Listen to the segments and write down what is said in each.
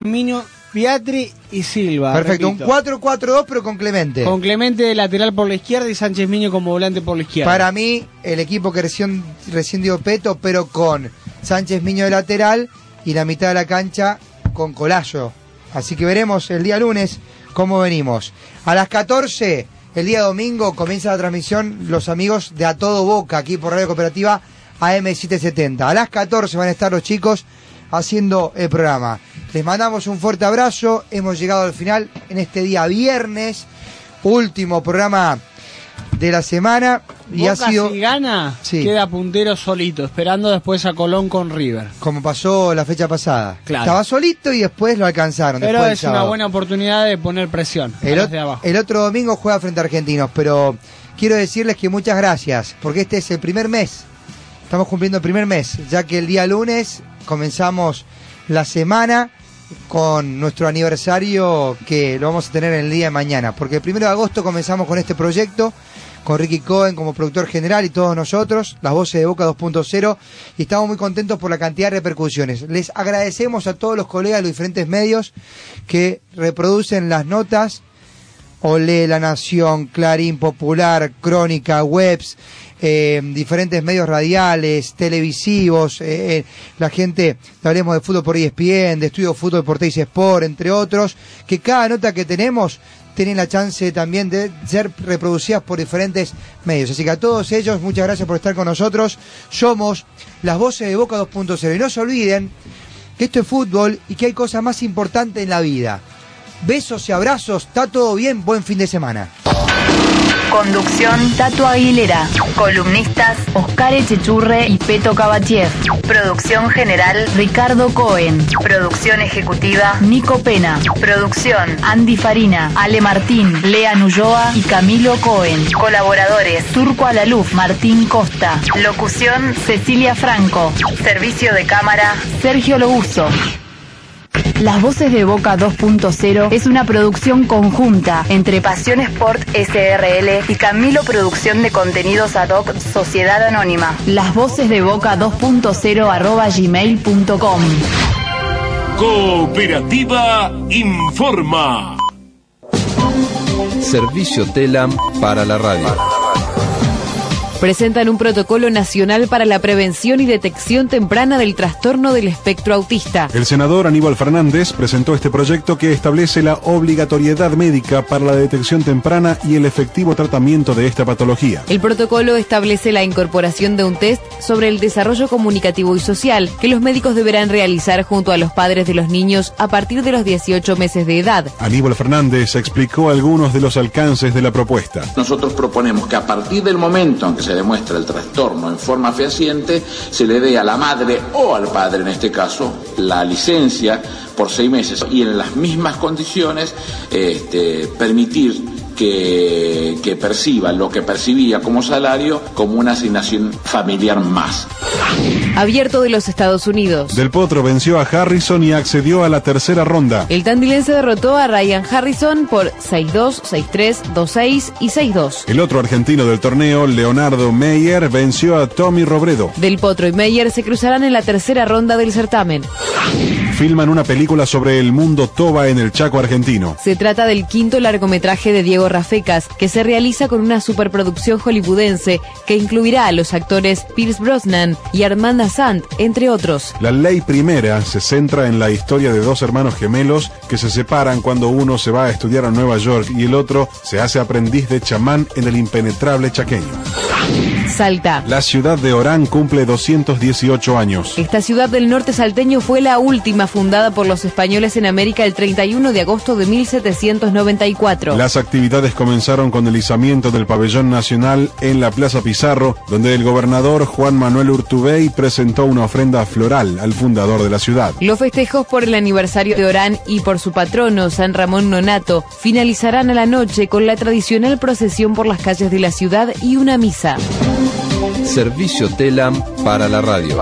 Miño, Piatri y Silva. Perfecto, repito. un 4-4-2 pero con Clemente. Con Clemente de lateral por la izquierda y Sánchez Miño como volante por la izquierda. Para mí, el equipo que recién dio Peto, pero con Sánchez Miño de lateral y la mitad de la cancha con Colazo. Así que veremos el día lunes cómo venimos. A las 14, el día domingo, comienza la transmisión los amigos de A Todo Boca, aquí por Radio Cooperativa AM770. A las 14 van a estar los chicos haciendo el programa. Les mandamos un fuerte abrazo. Hemos llegado al final en este día viernes, último programa de la semana. Y Boca, ha sido, si gana, sí, queda puntero solito, esperando después a Colón con River. como pasó la fecha pasada. Claro. Estaba solito y después lo alcanzaron. Pero después del es una sábado. buena oportunidad de poner presión a los de abajo. El otro domingo juega frente a Argentinos, pero quiero decirles que muchas gracias, porque este es el primer mes. Estamos cumpliendo el primer mes, ya que el día lunes comenzamos la semana con nuestro aniversario, que lo vamos a tener en el día de mañana, porque el 1 de agosto comenzamos con este proyecto, con Ricky Cohen como productor general y todos nosotros, las voces de Boca 2.0, y estamos muy contentos por la cantidad de repercusiones. Les agradecemos a todos los colegas de los diferentes medios que reproducen las notas, Olé, La Nación, Clarín, Popular, Crónica, Webs, diferentes medios radiales, televisivos, la gente de Hablemos de Fútbol por ESPN, de Estudio Fútbol por Teis Sport, entre otros, que cada nota que tenemos tienen la chance también de ser reproducidas por diferentes medios. Así que a todos ellos, muchas gracias por estar con nosotros. Somos las voces de Boca 2.0. Y no se olviden que esto es fútbol y que hay cosas más importantes en la vida. Besos y abrazos, está todo bien, buen fin de semana. Conducción Tato Aguilera. Columnistas Oscar Echechurre y Peto Cabachiev. Producción general Ricardo Cohen. Producción ejecutiva Nico Pena. Producción Andy Farina, Ale Martín, Lea Nuyoa y Camilo Cohen. Colaboradores Turco Alaluf, Martín Costa. Locución Cecilia Franco. Servicio de cámara Sergio Loguso. Las voces de Boca 2.0 es una producción conjunta entre Pasión Sport SRL y Camilo Producción de Contenidos Ad Hoc Sociedad Anónima. Las voces de Boca 2.0 @gmail.com. Cooperativa informa. Servicio TELAM para la radio. Presentan un protocolo nacional para la prevención y detección temprana del trastorno del espectro autista. El senador Aníbal Fernández presentó este proyecto que establece la obligatoriedad médica para la detección temprana y el efectivo tratamiento de esta patología. El protocolo establece la incorporación de un test sobre el desarrollo comunicativo y social que los médicos deberán realizar junto a los padres de los niños a partir de los 18 meses de edad. Aníbal Fernández explicó algunos de los alcances de la propuesta. Nosotros proponemos que a partir del momento en que se demuestra el trastorno en forma fehaciente, se le dé a la madre o al padre, en este caso, la licencia por 6 meses y en las mismas condiciones permitir que perciba lo que percibía como salario como una asignación familiar más. Abierto de los Estados Unidos. Del Potro venció a Harrison y accedió a la tercera ronda. El tandilense derrotó a Ryan Harrison por 6-2, 6-3, 2-6 y 6-2. El otro argentino del torneo, Leonardo Meyer, venció a Tommy Robredo. Del Potro y Meyer se cruzarán en la tercera ronda del certamen. Filman una película sobre el mundo Toba en el Chaco argentino. Se trata del quinto largometraje de Diego Rafecas, que se realiza con una superproducción hollywoodense que incluirá a los actores Pierce Brosnan y Armand Assant, entre otros. La ley primera se centra en la historia de 2 hermanos gemelos que se separan cuando uno se va a estudiar a Nueva York y el otro se hace aprendiz de chamán en el impenetrable chaqueño. Salta. La ciudad de Orán cumple 218 años. Esta ciudad del norte salteño fue la última fundada por los españoles en América el 31 de agosto de 1794. Las actividades comenzaron con el izamiento del pabellón nacional en la Plaza Pizarro, donde el gobernador Juan Manuel Urtubey presentó una ofrenda floral al fundador de la ciudad. Los festejos por el aniversario de Orán y por su patrono, San Ramón Nonato, finalizarán a la noche con la tradicional procesión por las calles de la ciudad y una misa. Servicio TELAM para la radio.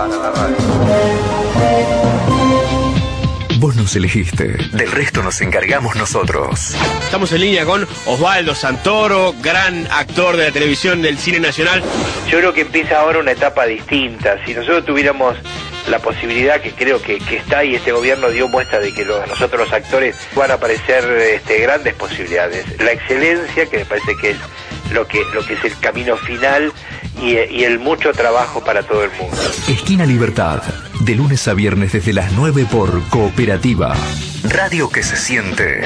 Vos nos elegiste, del resto nos encargamos nosotros. Estamos en línea con Osvaldo Santoro, gran actor de la televisión del cine nacional. Yo creo que empieza ahora una etapa distinta. Si nosotros tuviéramos la posibilidad que creo que está, y este gobierno dio muestra de que nosotros los actores van a aparecer grandes posibilidades. La excelencia, que me parece que es lo que es el camino final, y el mucho trabajo para todo el mundo. Esquina Libertad, de lunes a viernes desde las 9 por Cooperativa. Radio que se siente.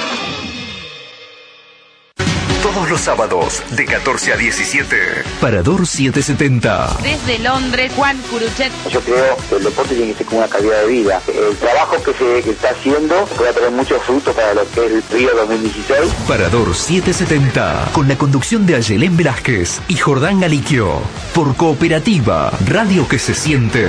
Todos los sábados, de 14 a 17. Parador 770. Desde Londres, Juan Curuchet. Yo creo que el deporte tiene que ser como una calidad de vida. El trabajo que está haciendo puede tener muchos frutos para lo que es el Río 2016. Parador 770. Con la conducción de Ayelén Velázquez y Jordán Galiquio. Por Cooperativa. Radio que se siente.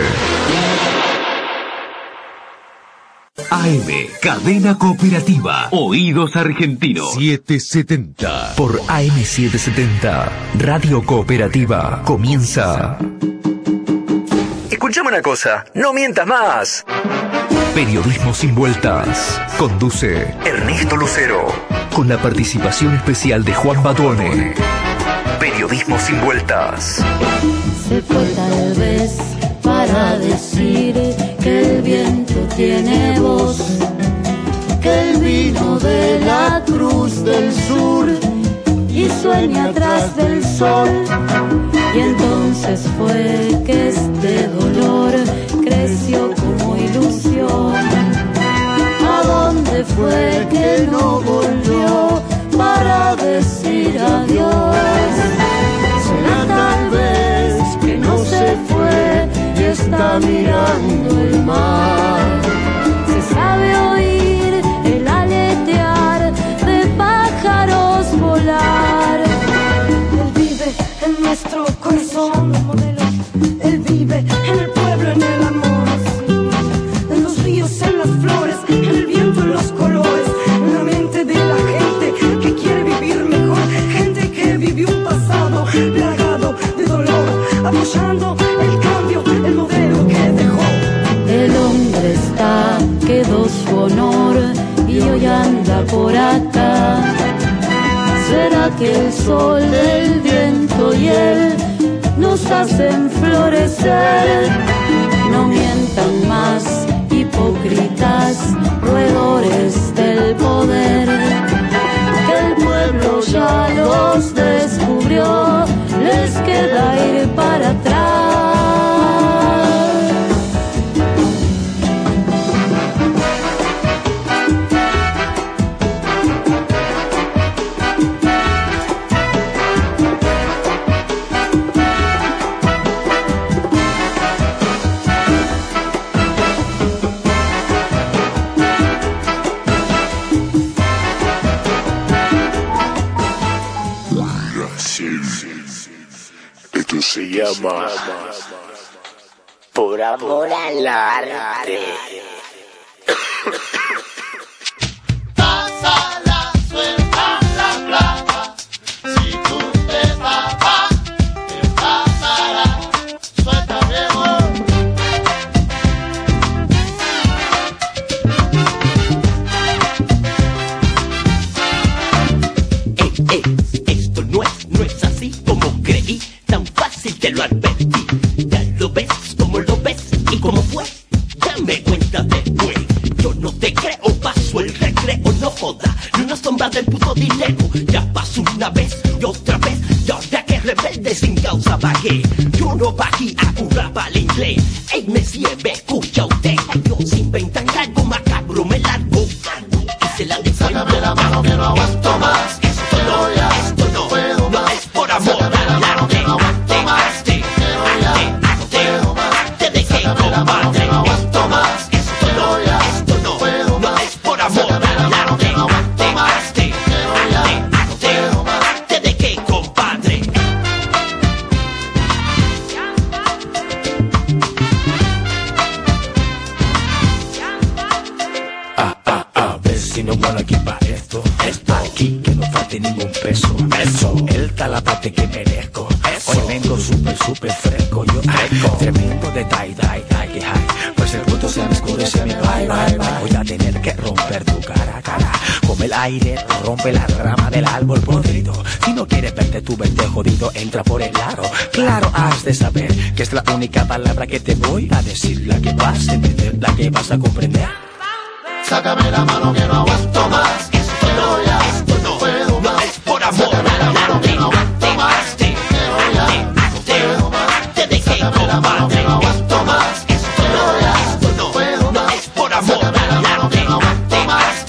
AM, Cadena Cooperativa. Oídos Argentinos. 770. Por AM 770. Radio Cooperativa. Comienza. Escuchame una cosa. No mientas más. Periodismo sin vueltas. Conduce Ernesto Lucero. Con la participación especial de Juan Batuone. Periodismo sin vueltas. Se fue tal vez para decir que el viento tiene voz, que él vino de la cruz del sur y sueña atrás del sol. Y entonces fue que este dolor creció como ilusión. ¿A dónde fue que no volvió para decir adiós? Será tal vez que no se fue y está mirando el mar. Se sabe oír el aletear de pájaros volar. Él vive en nuestro corazón, él vive en el pueblo, en el amor, en los ríos, en las flores, en el viento, en los colores, en la mente de la gente que quiere vivir mejor, gente que vivió un pasado plagado de dolor, apoyando el cambio, el modelo que dejó. El hombre está, quedó su honor y hoy anda por acá. ¿Será que el sol, el viento y él nos hacen florecer? No mientan más, hipócritas, roedores del poder, que el pueblo ya los descubrió, les queda ir para atrás. Esto se llama Por amor al arte. Pásala, suelta la plata. Si tú te vas, te pasará. Suelta, viejo. Esto no es así como creí. Tan fácil te lo advertí. Ya lo ves como lo ves y como fue. Dame cuenta después. Yo no te creo, paso el recreo, no joda. Ni una sombra del puto dinero. Ya pasó una vez y otra vez. Y ahora que rebelde sin causa vagué. Yo no bajé a curraba al inglés. Ey, Messi, me escucha usted. Ellos inventan algo macabro, me largo. Y se la dejo. Sácame la mano que no aguanto más. Esto no es por amor al arte. Arte de qué, compadre. Esto no es por amor al arte. Arte de qué, compadre. Vecino, bueno, aquí pa' esto aquí que no falte ningún peso. Eso, el talapate que merezco. Hoy vengo súper fresco. Yo tremendo de tie-dye, que hay. Pues el punto se me oscurece mi bye. Voy a tener que romper ver tu cara a cara. Como el aire rompe la rama del árbol podrido. Si no quieres verte jodido, entra por el aro. Claro, has de saber que es la única palabra que te voy a decir, la que vas a entender, la que vas a comprender. Sácame la mano que no aguanto más. Esto no, ya, esto no puedo más. No es por amor. Sácame la mano que no aguanto más. Te dejé, compadre. No aguanto más. Esto no, ya, esto no puedo más. No es por amor. Sácame la mano que no aguanto más.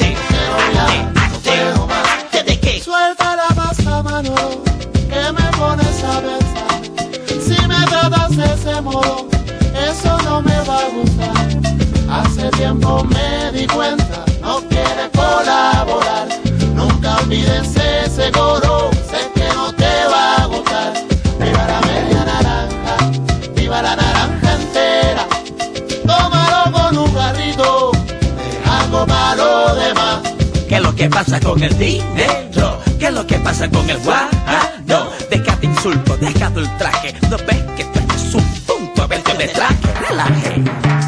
Te dejé. Suelta la masa, mano, que me pones a pensar. Si me tratas de ese modo, eso no me va a gustar. Hace tiempo me di cuenta, no quieres colaborar. Nunca olvides ese coro, sé que no te va a gustar. Viva la media naranja, viva la naranja entera. Tómalo con un garrito, deja como lo demás. ¿Qué es lo que pasa con el dinero? ¿Qué es lo que pasa con el guano? Deja de insulto, deja de ultraje. ¿No ves que tienes un punto? A ver que me traje, relaje.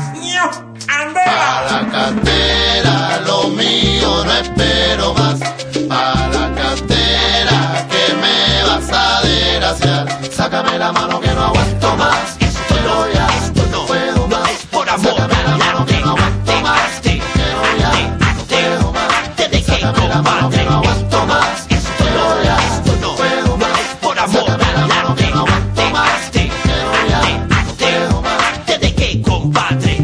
Pa' la cartera, lo mío no espero más. Pa' la cartera, que me vas a desgraciar. Sácame la mano que no aguanto más. Esto no, ya, esto no puedo más. Es por amor. Sácame la mano que no aguanto más. Quiero ya, no puedo más. Te dejé, Sácame la mano que compadre. no aguanto más. Esto no, ya, esto no puedo más. Es por amor. Sácame la mano que no aguanto más. Quiero ya, no puedo más. Te dejé, compadre.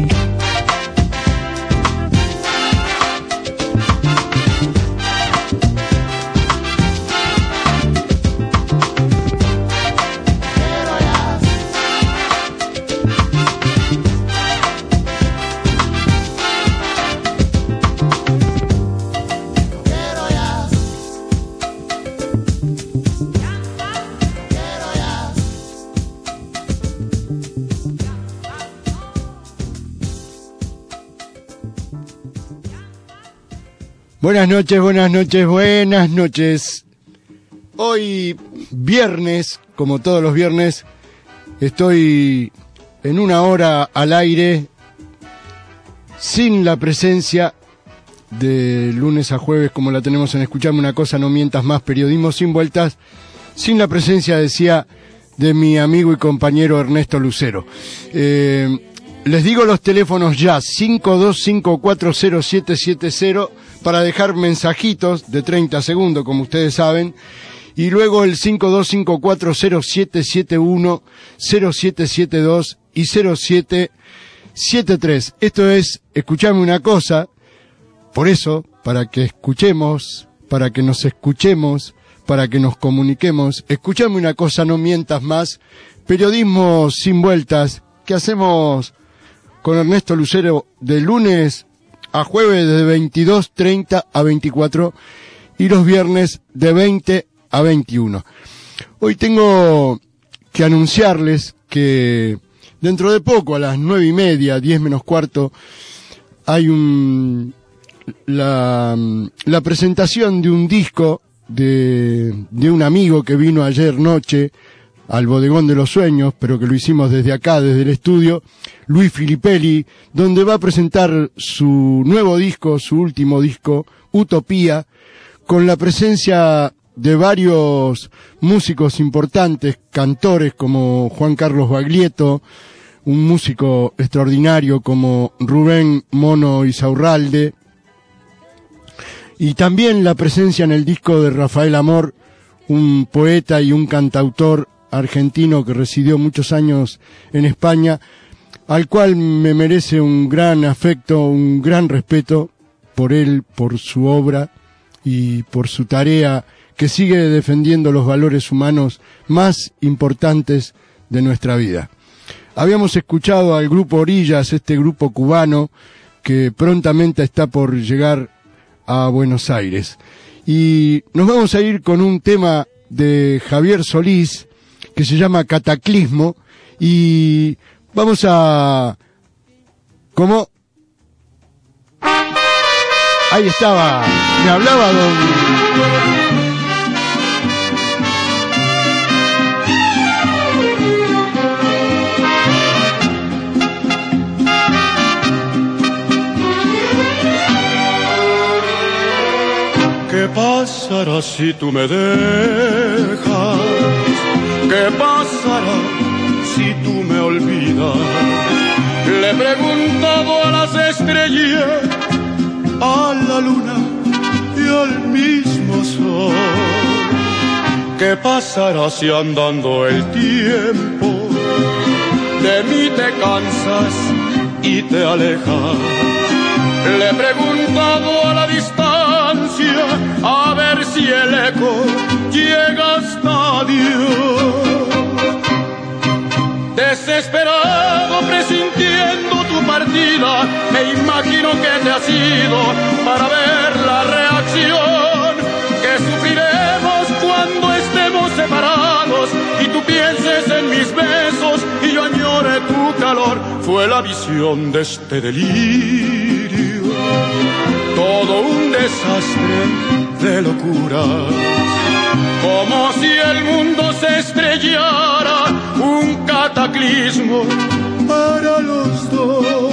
Buenas noches, buenas noches, buenas noches. Hoy viernes, como todos los viernes, estoy en una hora al aire sin la presencia de lunes a jueves, como la tenemos en Escuchame una cosa, no mientas más, periodismo sin vueltas, sin la presencia, decía, de mi amigo y compañero Ernesto Lucero. Les digo los teléfonos ya, 52540770 para dejar mensajitos de 30 segundos, como ustedes saben, y luego el 52540771, 0772 y 0773. Esto es Escuchame una cosa, por eso, para que escuchemos, para que nos escuchemos, para que nos comuniquemos, Escuchame una cosa, no mientas más, periodismo sin vueltas, que hacemos con Ernesto Lucero de lunes a jueves de 22:30 a 24 y los viernes de 20 a 21. Hoy tengo que anunciarles que dentro de poco, a las 9:30, 10 menos cuarto, hay la presentación de un disco de un amigo que vino ayer noche al Bodegón de los Sueños, pero que lo hicimos desde acá, desde el estudio, Luis Filippelli, donde va a presentar su nuevo disco, su último disco, Utopía, con la presencia de varios músicos importantes, cantores como Juan Carlos Baglietto, un músico extraordinario como Rubén Mono Isaurralde, y también la presencia en el disco de Rafael Amor, un poeta y un cantautor argentino que residió muchos años en España, al cual me merece un gran afecto, un gran respeto por él, por su obra y por su tarea que sigue defendiendo los valores humanos más importantes de nuestra vida. Habíamos escuchado al grupo Orillas, este grupo cubano que prontamente está por llegar a Buenos Aires. Y nos vamos a ir con un tema de Javier Solís que se llama Cataclismo, y vamos a... ¿Cómo? Ahí estaba, me hablaba don... ¿Qué pasará si tú me dejas? ¿Qué pasará si tú me olvidas? Le he preguntado a las estrellas, a la luna y al mismo sol. ¿Qué pasará si andando el tiempo de mí te cansas y te alejas? Le he preguntado a la distancia a ver si el eco llega hasta Dios. Desesperado presintiendo tu partida, me imagino que te has ido para ver la reacción que sufriremos cuando estemos separados y tú pienses en mis besos y yo añore tu calor. Fue la visión de este delirio, todo un desastre de locuras, como si el mundo se estrellara, un cataclismo para los dos.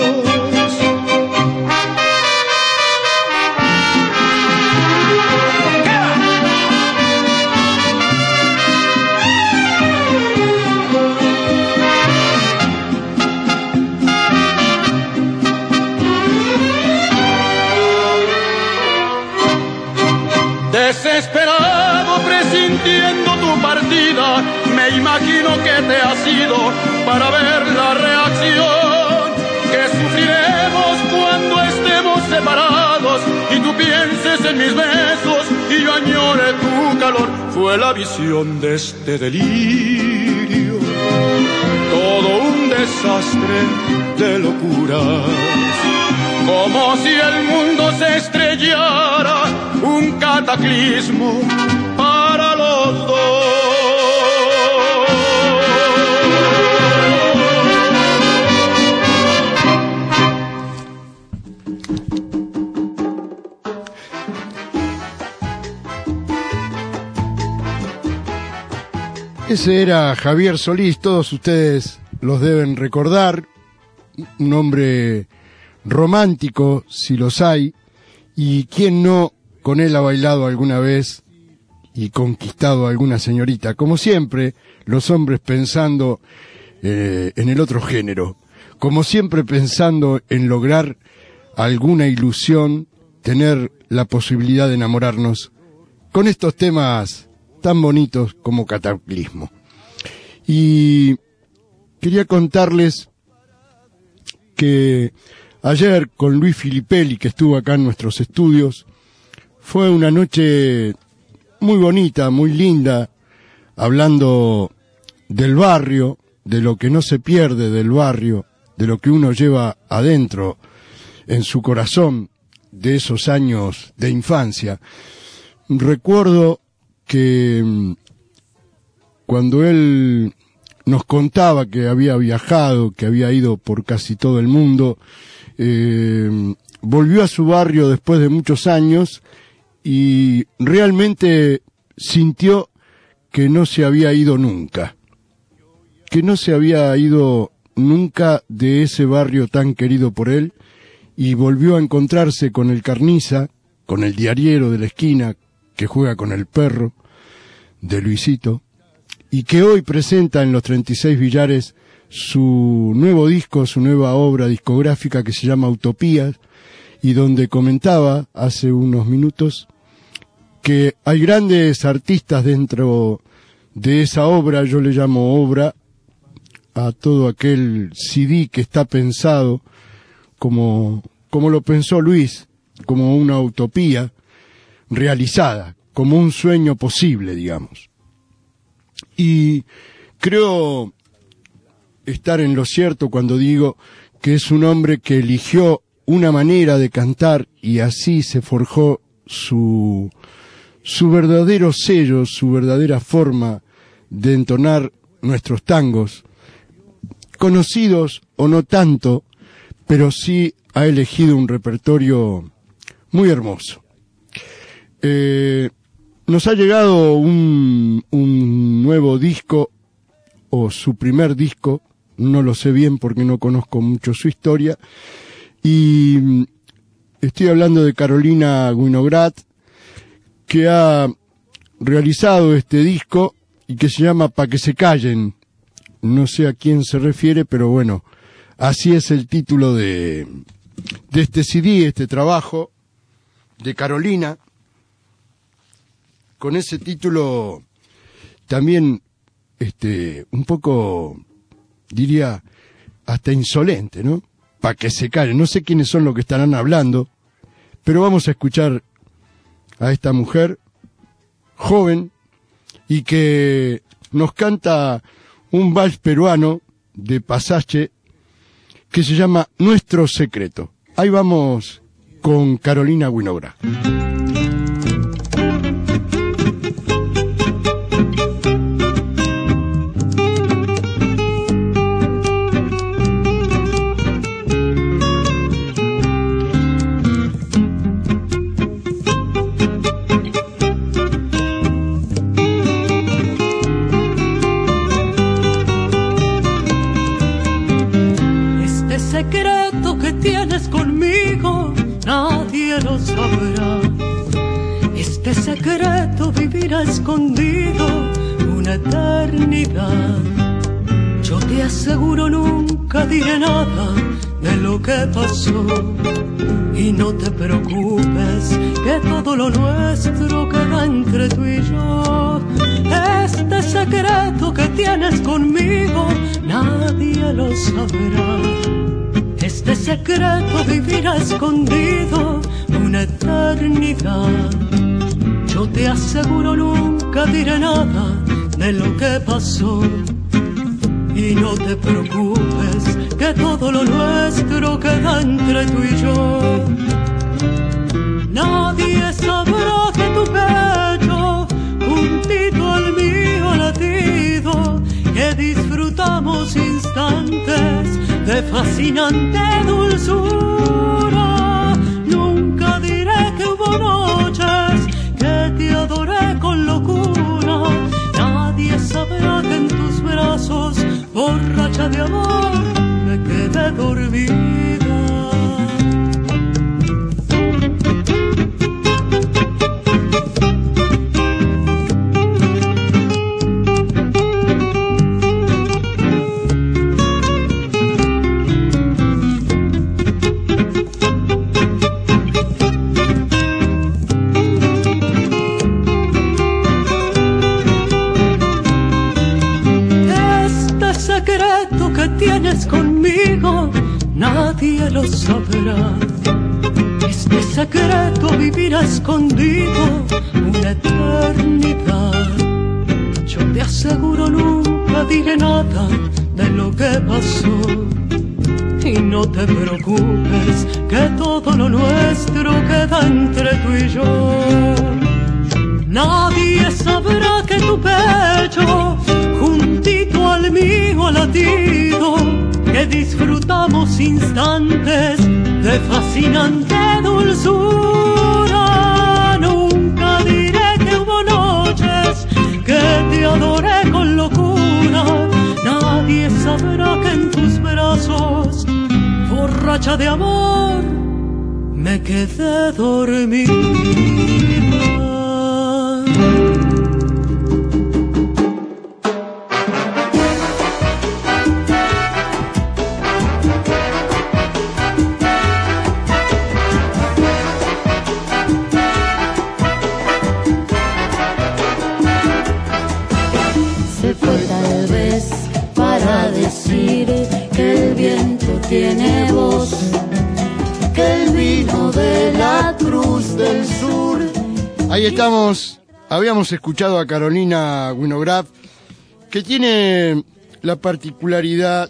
Desesperado presintiendo tu partida, me imagino que te has ido para ver la reacción que sufriremos cuando estemos separados y tú pienses en mis besos y yo añore tu calor. Fue la visión de este delirio, todo un desastre de locuras, como si el mundo se estrellara, un cataclismo para los dos. Ese era Javier Solís, todos ustedes los deben recordar, un hombre romántico, si los hay, y quién no con él ha bailado alguna vez y conquistado a alguna señorita. Como siempre, los hombres pensando en el otro género, como siempre pensando en lograr alguna ilusión, tener la posibilidad de enamorarnos con estos temas tan bonitos como Cataclismo. Y quería contarles que ayer con Luis Filipelli, que estuvo acá en nuestros estudios, fue una noche muy bonita, muy linda, hablando del barrio, de lo que no se pierde del barrio, de lo que uno lleva adentro, en su corazón, de esos años de infancia. Recuerdo que cuando él nos contaba que había viajado, que había ido por casi todo el mundo, volvió a su barrio después de muchos años y realmente sintió que no se había ido nunca, de ese barrio tan querido por él, y volvió a encontrarse con el carniza, con el diariero de la esquina que juega con el perro de Luisito, y que hoy presenta en los 36 Billares su nuevo disco, su nueva obra discográfica que se llama Utopías, y donde comentaba hace unos minutos que hay grandes artistas dentro de esa obra. Yo le llamo obra a todo aquel CD que está pensado como lo pensó Luis, como una utopía realizada, como un sueño posible, digamos. Y creo estar en lo cierto cuando digo que es un hombre que eligió una manera de cantar y así se forjó su verdadero sello, su verdadera forma de entonar nuestros tangos, conocidos o no tanto, pero sí ha elegido un repertorio muy hermoso. Nos ha llegado un nuevo disco, o su primer disco, no lo sé bien porque no conozco mucho su historia, y estoy hablando de Carolina Winograd, que ha realizado este disco y que se llama Pa' que se callen. No sé a quién se refiere, pero bueno, así es el título de este CD, este trabajo de Carolina. Con ese título también un poco, diría, hasta insolente, ¿no? Pa' que se callen. No sé quiénes son los que estarán hablando, pero vamos a escuchar a esta mujer joven y que nos canta un vals peruano de Pasache que se llama Nuestro Secreto. Ahí vamos con Carolina Winograd. Secreto que tienes conmigo, nadie lo sabrá. Este secreto vivirá escondido una eternidad. Yo te aseguro nunca diré nada de lo que pasó. Y no te preocupes que todo lo nuestro queda entre tú y yo. Este secreto que tienes conmigo, nadie lo sabrá. Este secreto vivirá escondido una eternidad. Yo te aseguro nunca diré nada de lo que pasó. Y no te preocupes que todo lo nuestro queda entre tú y yo. Nadie sabrá que tu pecho, juntito al mío latido, que disfrutamos instantes de fascinante dulzura. Nunca diré que hubo noches que te adoré con locura. Nadie sabrá que en tus brazos, borracha de amor, me quedé dormida. Tienes conmigo, nadie lo sabrá. Este secreto vivirá escondido una eternidad. Yo te aseguro nunca diré nada de lo que pasó. Y no te preocupes que todo lo nuestro queda entre tú y yo. Nadie sabrá que tu pecho, juntito al mío latido, que disfrutamos instantes de fascinante dulzura. Nunca diré que hubo noches que te adoré con locura. Nadie sabrá que en tus brazos, borracha de amor, me quedé dormida. Se fue tal vez para decir que el viento tiene voz, que el vino de la Cruz del Sur. Ahí estamos, habíamos escuchado a Carolina Winograd, que tiene la particularidad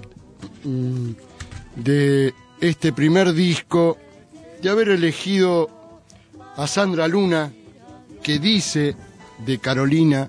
de este primer disco de haber elegido a Sandra Luna, que dice de Carolina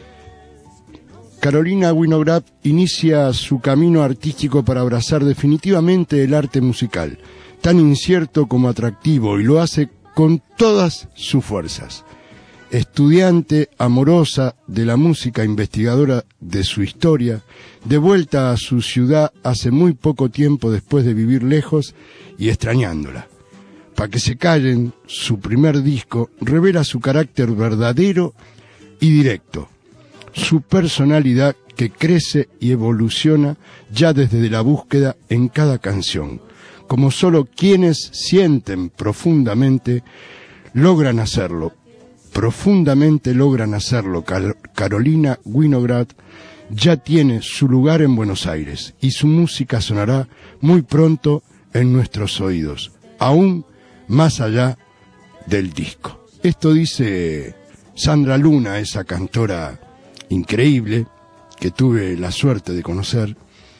Winograd inicia su camino artístico para abrazar definitivamente el arte musical, tan incierto como atractivo, y lo hace con todas sus fuerzas. Estudiante amorosa de la música, investigadora de su historia, de vuelta a su ciudad hace muy poco tiempo después de vivir lejos y extrañándola. Pa' que se callen, su primer disco, revela su carácter verdadero y directo, su personalidad que crece y evoluciona ya desde la búsqueda en cada canción, como solo quienes sienten profundamente logran hacerlo. Profundamente logran hacerlo. Carolina Winograd ya tiene su lugar en Buenos Aires y su música sonará muy pronto en nuestros oídos, aún más allá del disco. Esto dice Sandra Luna, esa cantora increíble que tuve la suerte de conocer.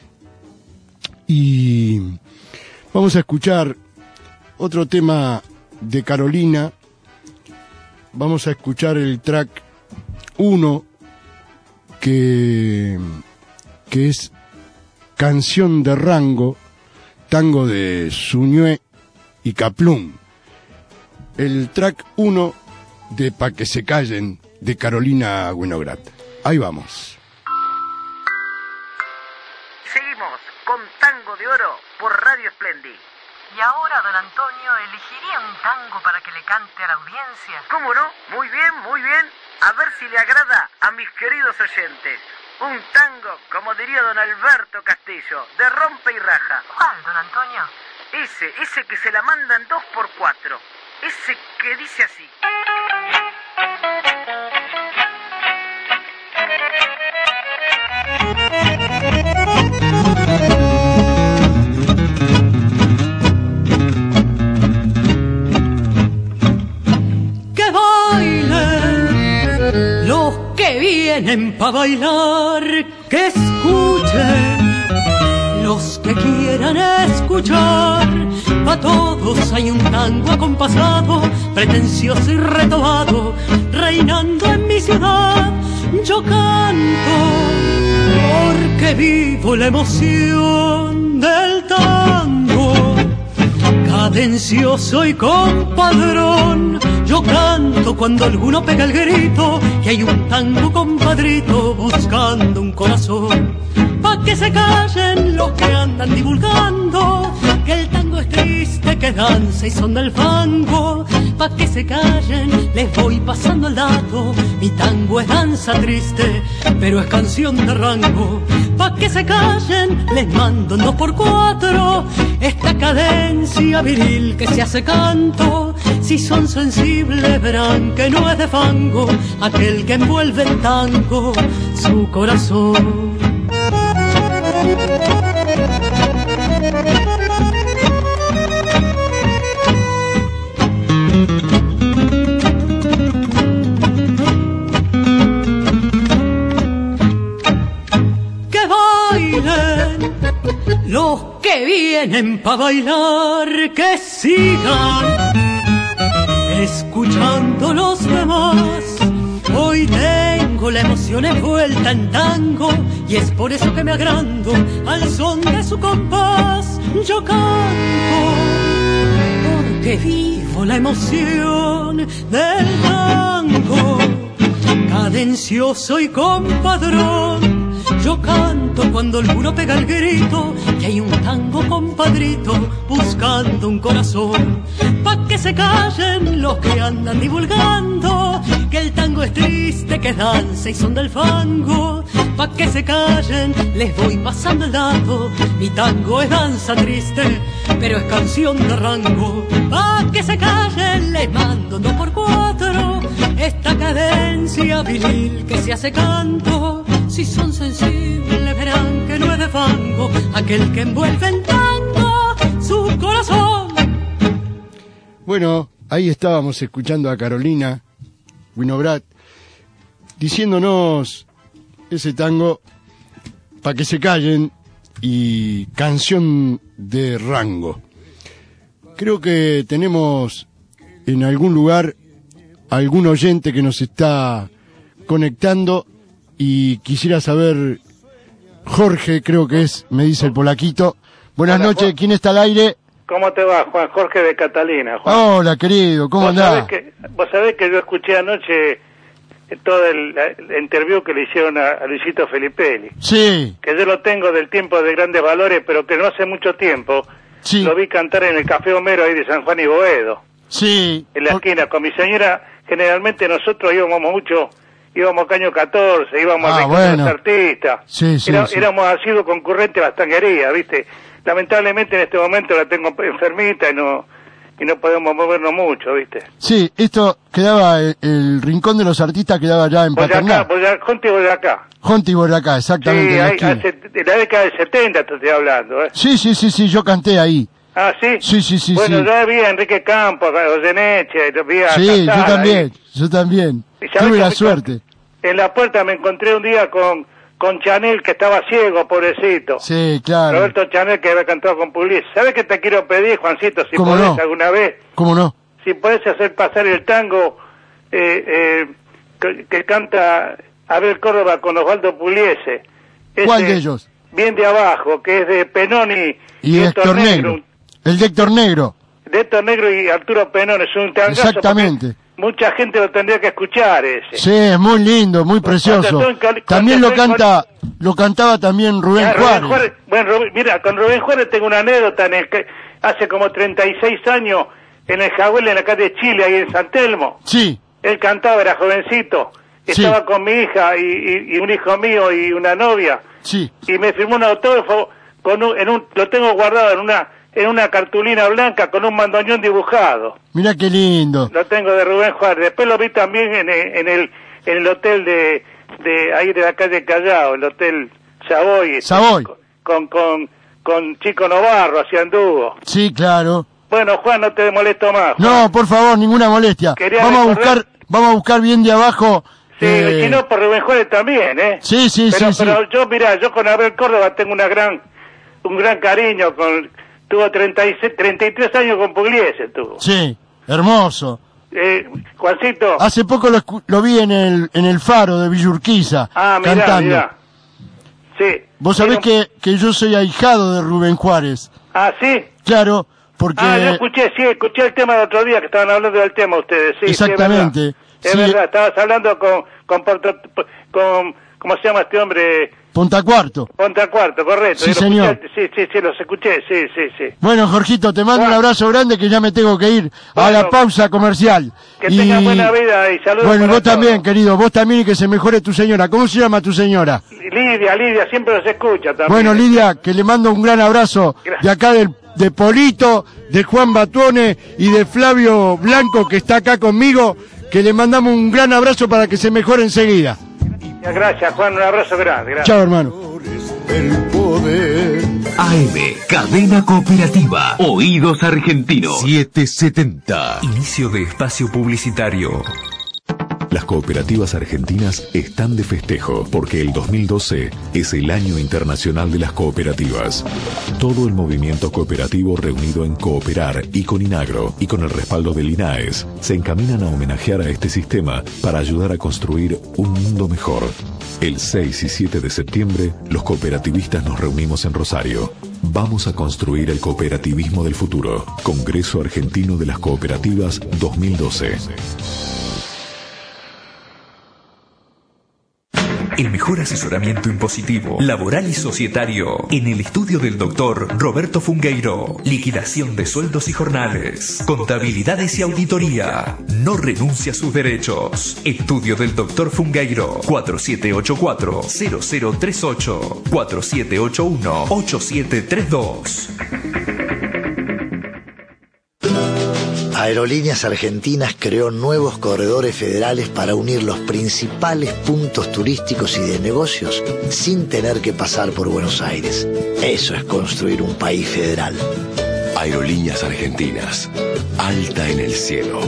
Y vamos a escuchar otro tema de Carolina. Vamos a escuchar el track 1, que es Canción de Rango, tango de Suñé y Kaplum. El track 1 de Pa' que se callen, de Carolina Winograd. Ahí vamos. Seguimos con Tango de Oro por Radio Splendid. Y ahora, don Antonio, ¿elegiría un tango para que le cante a la audiencia? ¿Cómo no? Muy bien, muy bien. A ver si le agrada a mis queridos oyentes. Un tango, como diría don Alberto Castillo, de rompe y raja. ¿Cuál, don Antonio? Ese que se la mandan 2x4. Ese que dice así. Que bailen los que vienen pa' bailar, que escuchen los que quieran escuchar. Pa' todos hay un tango acompasado, pretencioso y retobado, reinando en mi ciudad. Yo canto porque vivo la emoción del tango, cadencioso y compadrón. Yo canto cuando alguno pega el grito, que hay un tango compadrito buscando un corazón. Pa' que se callen los que andan divulgando que el tango es triste, que danza y son del fango. Pa' que se callen les voy pasando el dato, mi tango es danza triste, pero es canción de rango. Pa' que se callen les mando en 2x4 esta cadencia viril que se hace canto. Si son sensibles verán que no es de fango aquel que envuelve en tango su corazón. Que bailen los que vienen pa' bailar, que sigan escuchando los demás. Hoy tengo la emoción envuelta en tango y es por eso que me agrando al son de su compás. Yo canto porque vivo la emoción del tango, cadencioso y compadrón. Yo canto cuando alguno pega el grito, que hay un tango compadrito buscando un corazón. Pa' que se callen los que andan divulgando que el tango es triste, que es danza y son del fango. Pa' que se callen les voy pasando el dato, mi tango es danza triste, pero es canción de rango. Pa' que se callen les mando 2x4 esta cadencia viril que se hace canto. Si son sensibles verán que no es de fango aquel que envuelve en tango su corazón. Bueno, ahí estábamos escuchando a Carolina Winograd diciéndonos ese tango Pa' que se callen y Canción de Rango. Creo que tenemos en algún lugar algún oyente que nos está conectando y quisiera saber, Jorge creo que es, me dice el polaquito. Buenas Hola, noches, Juan. ¿quién está al aire? ¿Cómo te va, Juan? Jorge de Catalina, Juan. Hola, querido, ¿cómo andás? Vos sabés que yo escuché anoche todo el interview que le hicieron a Luisito Filipelli. Sí. Que yo lo tengo del tiempo de Grandes Valores, pero que no hace mucho tiempo Sí. Lo vi cantar en el Café Homero ahí de San Juan y Boedo. Sí. En la esquina, con mi señora, generalmente nosotros íbamos a Caño 14, íbamos a ver los artistas. Sí. Éramos asiduos concurrentes a la estanguería, ¿viste? Lamentablemente en este momento la tengo enfermita y no podemos movernos mucho, ¿viste? Sí, esto quedaba, el Rincón de los Artistas quedaba ya en Paternal. Jonti Boyacá, exactamente. Sí, de la década del 70 te estoy hablando, ¿eh? Sí, yo canté ahí. Ah, ¿sí? Sí. Bueno, yo vi a Enrique Campos, a Goyeneche, vi a Sí, Casal, yo también. Tuve la suerte. En la puerta me encontré un día con Chanel, que estaba ciego, pobrecito. Sí, claro. Roberto Chanel, que había cantado con Pugliese. ¿Sabes qué te quiero pedir, Juancito, si podés alguna vez? ¿Cómo no? Si podés hacer pasar el tango que canta Abel Córdoba con Osvaldo Pugliese. ¿Cuál de ellos? Bien de abajo, que es de Penoni y Héctor Negro. El de Héctor Negro. De Héctor Negro y Arturo Penoni. Es un tangazo. Exactamente. Mucha gente lo tendría que escuchar ese. Sí, es muy lindo, muy precioso. También lo cantaba también Rubén Juárez. Bueno, mira, con Rubén Juárez tengo una anécdota en el que hace como 36 años en el Jagüel, en la calle Chile, ahí en San Telmo. Sí. Él cantaba, era jovencito. Estaba con mi hija y un hijo mío y una novia. Sí. Y me firmó un autógrafo lo tengo guardado en una cartulina blanca con un bandoneón dibujado. Mira qué lindo. Lo tengo de Rubén Juárez. Después lo vi también en el hotel de ahí de la calle Callao, el hotel Savoy. Con Chico Novarro, hacían dúo. Sí, claro. Bueno, Juan, no te molesto más, Juan. No, por favor, ninguna molestia. Vamos a buscar bien de abajo. Sí, si no, por Rubén Juárez también, ¿eh? Sí. Pero yo con Abel Córdoba tengo un gran cariño tuvo 33 años con Pugliese, tuvo. Sí, hermoso. Juancito. Hace poco lo vi en el Faro de Villurquiza, cantando. Mirá. Sí. Vos sabés que yo soy ahijado de Rubén Juárez. Ah, ¿sí? Claro, porque... yo escuché el tema del otro día, que estaban hablando del tema ustedes, sí. Exactamente. Es verdad, estabas hablando con ¿cómo se llama este hombre? Pontacuarto, correcto. Sí, señor. Sí, los escuché, sí. Bueno, Jorgito, te mando un abrazo grande, que ya me tengo que ir a la pausa comercial. Que tengas buena vida y saludos. Bueno, y vos también, querido, vos también, y que se mejore tu señora. ¿Cómo se llama tu señora? Lidia, siempre los escucha también. Bueno, Lidia, que le mando un gran abrazo de acá de Polito, de Juan Batuone y de Flavio Blanco, que está acá conmigo, que le mandamos un gran abrazo para que se mejore enseguida. Gracias, Juan, un abrazo grande. Gracias. Chao, hermano. AM, Cadena Cooperativa, Oídos Argentinos. 770. Inicio de espacio publicitario. Las cooperativas argentinas están de festejo porque el 2012 es el Año Internacional de las Cooperativas. Todo el movimiento cooperativo reunido en Cooperar y con Inagro y con el respaldo del INAES se encaminan a homenajear a este sistema para ayudar a construir un mundo mejor. El 6 y 7 de septiembre, los cooperativistas nos reunimos en Rosario. Vamos a construir el cooperativismo del futuro. Congreso Argentino de las Cooperativas 2012. El mejor asesoramiento impositivo, laboral y societario en el estudio del doctor Roberto Fungueiro. Liquidación de sueldos y jornales, contabilidades y auditoría. No renuncia a sus derechos. Estudio del doctor Fungueiro. 4784-0038 4781-8732. Aerolíneas Argentinas creó nuevos corredores federales para unir los principales puntos turísticos y de negocios sin tener que pasar por Buenos Aires. Eso es construir un país federal. Aerolíneas Argentinas. Alta en el cielo.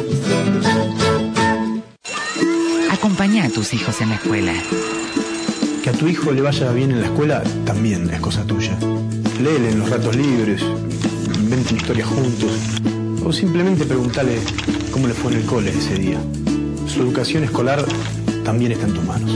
Acompañá a tus hijos en la escuela. Que a tu hijo le vaya bien en la escuela también es cosa tuya. Léele en los ratos libres, inventen historias juntos. O simplemente preguntale cómo le fue en el cole ese día. Su educación escolar también está en tus manos.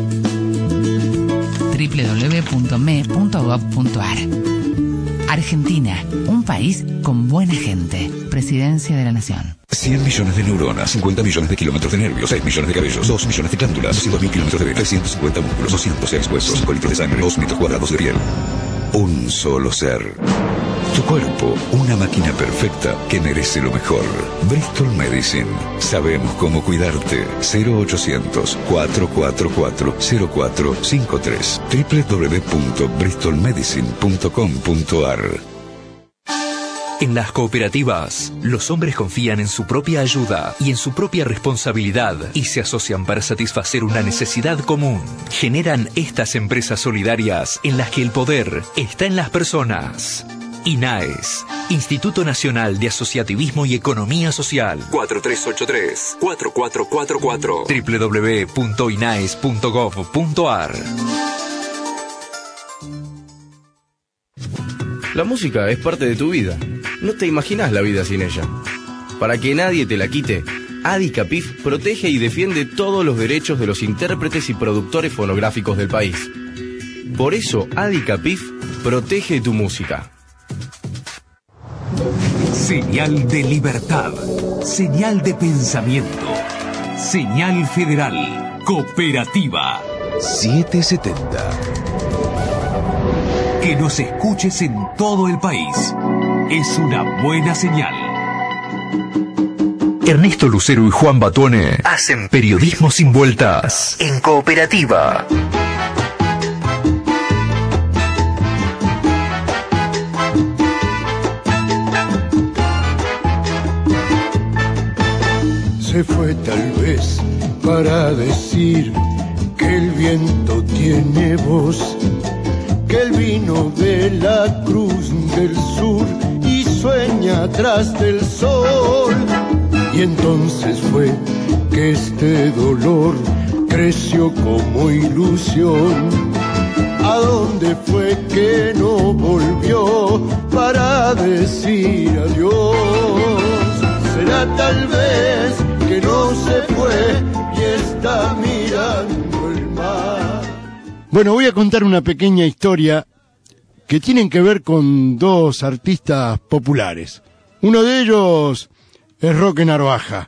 www.me.gov.ar. Argentina, un país con buena gente. Presidencia de la Nación. 100 millones de neuronas, 50 millones de kilómetros de nervios, 6 millones de cabellos, 2 millones de glándulas, 200.000 kilómetros de venas, 350 músculos, 206 huesos, 5 litros de sangre, 2 metros cuadrados de piel. Un solo ser. Tu cuerpo, una máquina perfecta que merece lo mejor. Bristol Medicine. Sabemos cómo cuidarte. 0800-444-0453. www.bristolmedicine.com.ar. En las cooperativas, los hombres confían en su propia ayuda y en su propia responsabilidad y se asocian para satisfacer una necesidad común. Generan estas empresas solidarias en las que el poder está en las personas. INAES, Instituto Nacional de Asociativismo y Economía Social. 4383-4444. www.inaes.gov.ar. La música es parte de tu vida. No te imaginas la vida sin ella. Para que nadie te la quite, ADICAPIF protege y defiende todos los derechos de los intérpretes y productores fonográficos del país. Por eso, ADICAPIF protege tu música. Señal de libertad. Señal de pensamiento. Señal federal. Cooperativa. 770. Que nos escuches en todo el país. Es una buena señal. Ernesto Lucero y Juan Batuone hacen periodismo sin vueltas en Cooperativa. Se fue tal vez para decir que el viento tiene voz, que él vino de la Cruz del Sur y sueña atrás del sol. Y entonces fue que este dolor creció como ilusión. ¿A dónde fue que no volvió para decir adiós? Será tal vez que no se fue y está mirando el mar. Bueno, voy a contar una pequeña historia que tienen que ver con dos artistas populares. Uno de ellos es Roque Narvaja,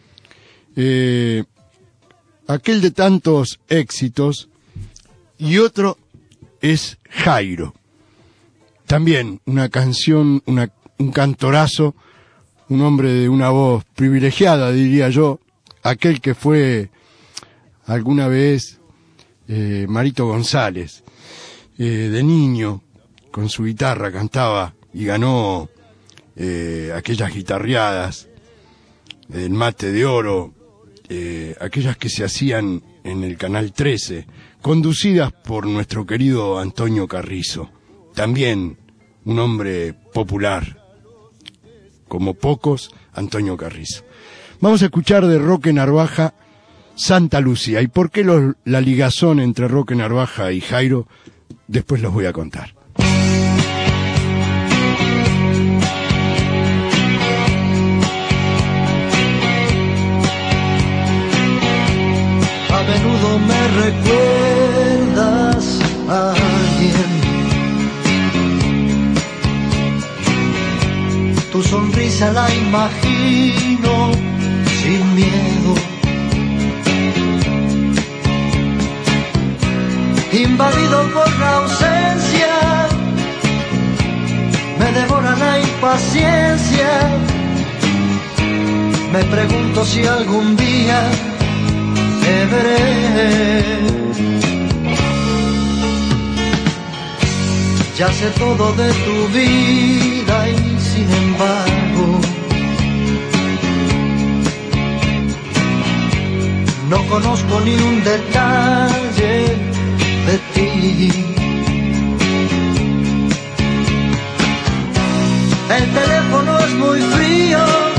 aquel de tantos éxitos, y otro es Jairo. También una canción, un cantorazo, un hombre de una voz privilegiada, diría yo, aquel que fue alguna vez Marito González, de niño, con su guitarra cantaba y ganó aquellas guitarreadas, el Mate de Oro, aquellas que se hacían en el Canal 13, conducidas por nuestro querido Antonio Carrizo, también un hombre popular, como pocos, Antonio Carrizo. Vamos a escuchar de Roque Narvaja Santa Lucía. ¿Y por qué la ligazón entre Roque Narvaja y Jairo? Después los voy a contar. A menudo me recuerdas a alguien. Tu sonrisa la imagino sin miedo. Invadido por la ausencia, me devora la impaciencia. Me pregunto si algún día te veré. Ya sé todo de tu vida y sin embargo no conozco ni un detalle de ti. El teléfono es muy frío,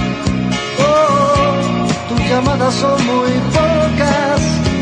tus llamadas son muy pocas.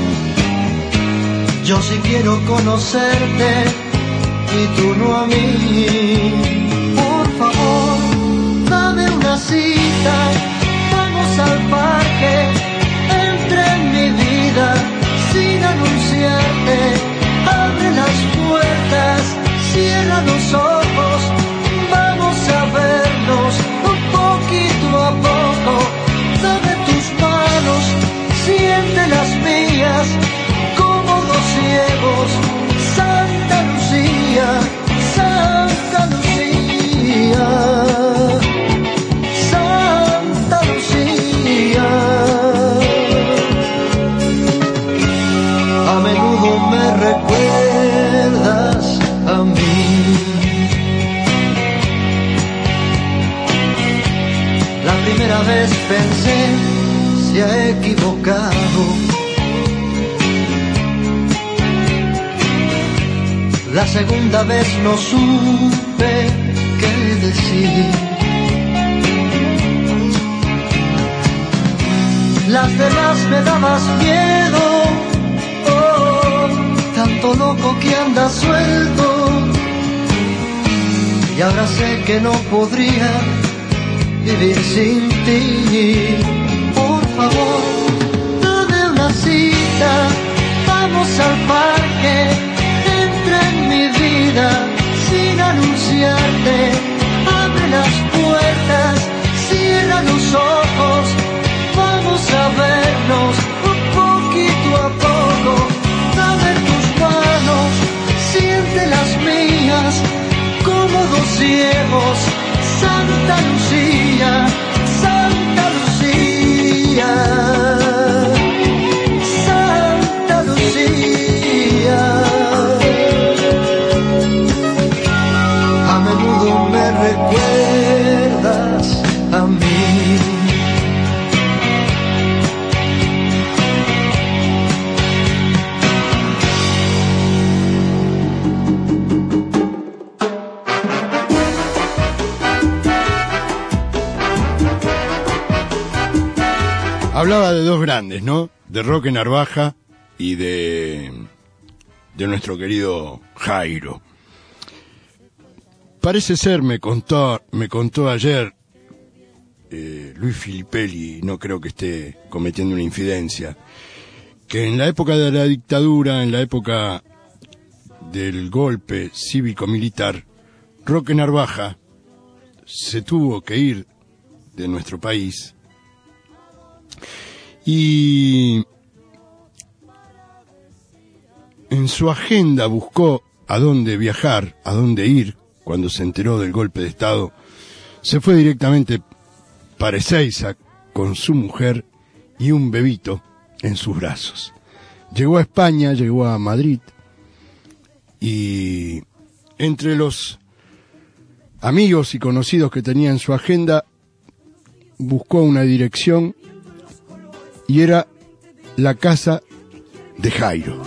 Yo sí quiero conocerte y tú no a mí. Por favor, dame una cita, vamos al parque, entra en mi vida sin anunciarte. Abre las puertas, cierra los ojos, vamos a vernos poquito a poco. Dame tus manos, siente las mías, como dos ciegos. Santa Lucía, Santa Lucía. Lucía, Santa Lucía. A menudo me recuerdas a mí. La primera vez pensé, se ha equivocado. La segunda vez no supe qué decir. Las demás me dabas miedo, oh, tanto loco que anda suelto. Y ahora sé que no podría vivir sin ti. Por favor, dame una cita, vamos al parque. Entra en mi vida sin anunciarte. Abre las puertas, cierra los ojos. Vamos a vernos un poquito a poco. Dame tus manos, siente las mías, como dos ciegos. Santa Lucía, Santa Lucía, Santa Lucía. A menudo me recuerdas a mí. Hablaba de dos grandes, ¿no? De Roque Narvaja y de nuestro querido Jairo. Parece ser, me contó ayer Luis Filipelli, no creo que esté cometiendo una infidencia, que en la época de la dictadura, en la época del golpe cívico-militar, Roque Narvaja se tuvo que ir de nuestro país y en su agenda buscó a dónde viajar, a dónde ir. Cuando se enteró del golpe de Estado, se fue directamente para Ezeiza con su mujer y un bebito en sus brazos. Llegó a España, llegó a Madrid, y entre los amigos y conocidos que tenía en su agenda, buscó una dirección y era la casa de Jairo.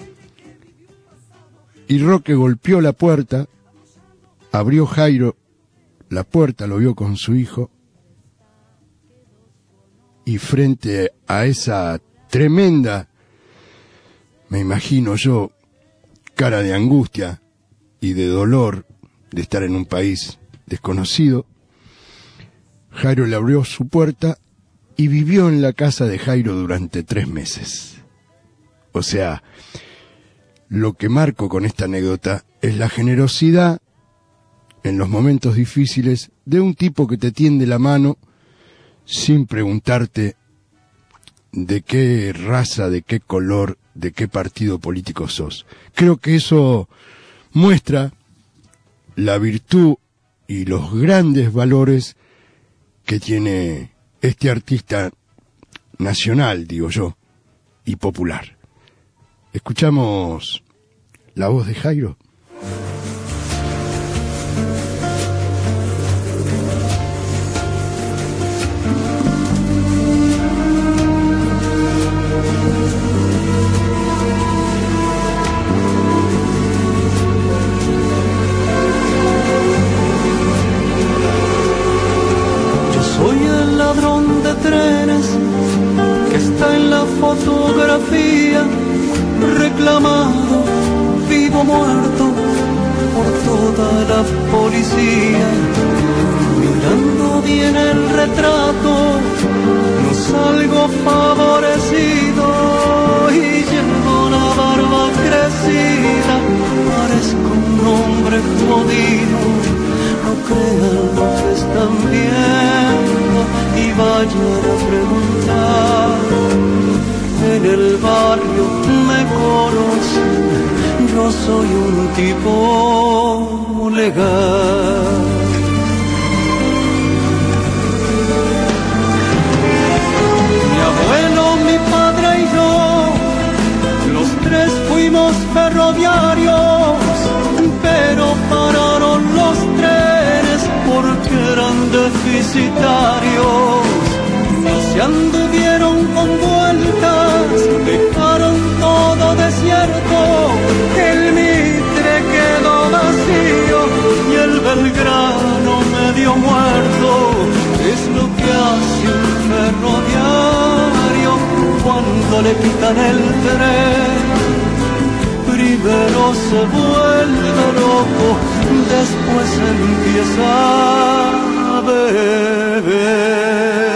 Y Roque golpeó la puerta, abrió Jairo la puerta, lo vio con su hijo, y frente a esa tremenda, me imagino yo, cara de angustia y de dolor de estar en un país desconocido, Jairo le abrió su puerta y vivió en la casa de Jairo durante 3 meses. O sea, lo que marco con esta anécdota es la generosidad en los momentos difíciles de un tipo que te tiende la mano sin preguntarte de qué raza, de qué color, de qué partido político sos. Creo que eso muestra la virtud y los grandes valores que tiene este artista nacional, digo yo, y popular. Escuchamos la voz de Jairo. Que está en la fotografía, reclamado, vivo o muerto, por toda la policía. Mirando bien el retrato, no salgo favorecido, y llevo la barba crecida, parezco un hombre jodido. No crean lo que están viendo y vayan a preguntar. En el barrio me conocen, yo soy un tipo legal. publicitarios se anduvieron con vueltas, dejaron todo desierto, el Mitre quedó vacío y el Belgrano medio muerto. Es lo que hace un ferroviario cuando le pitan el tren. Primero se vuelve loco, después empieza a beber.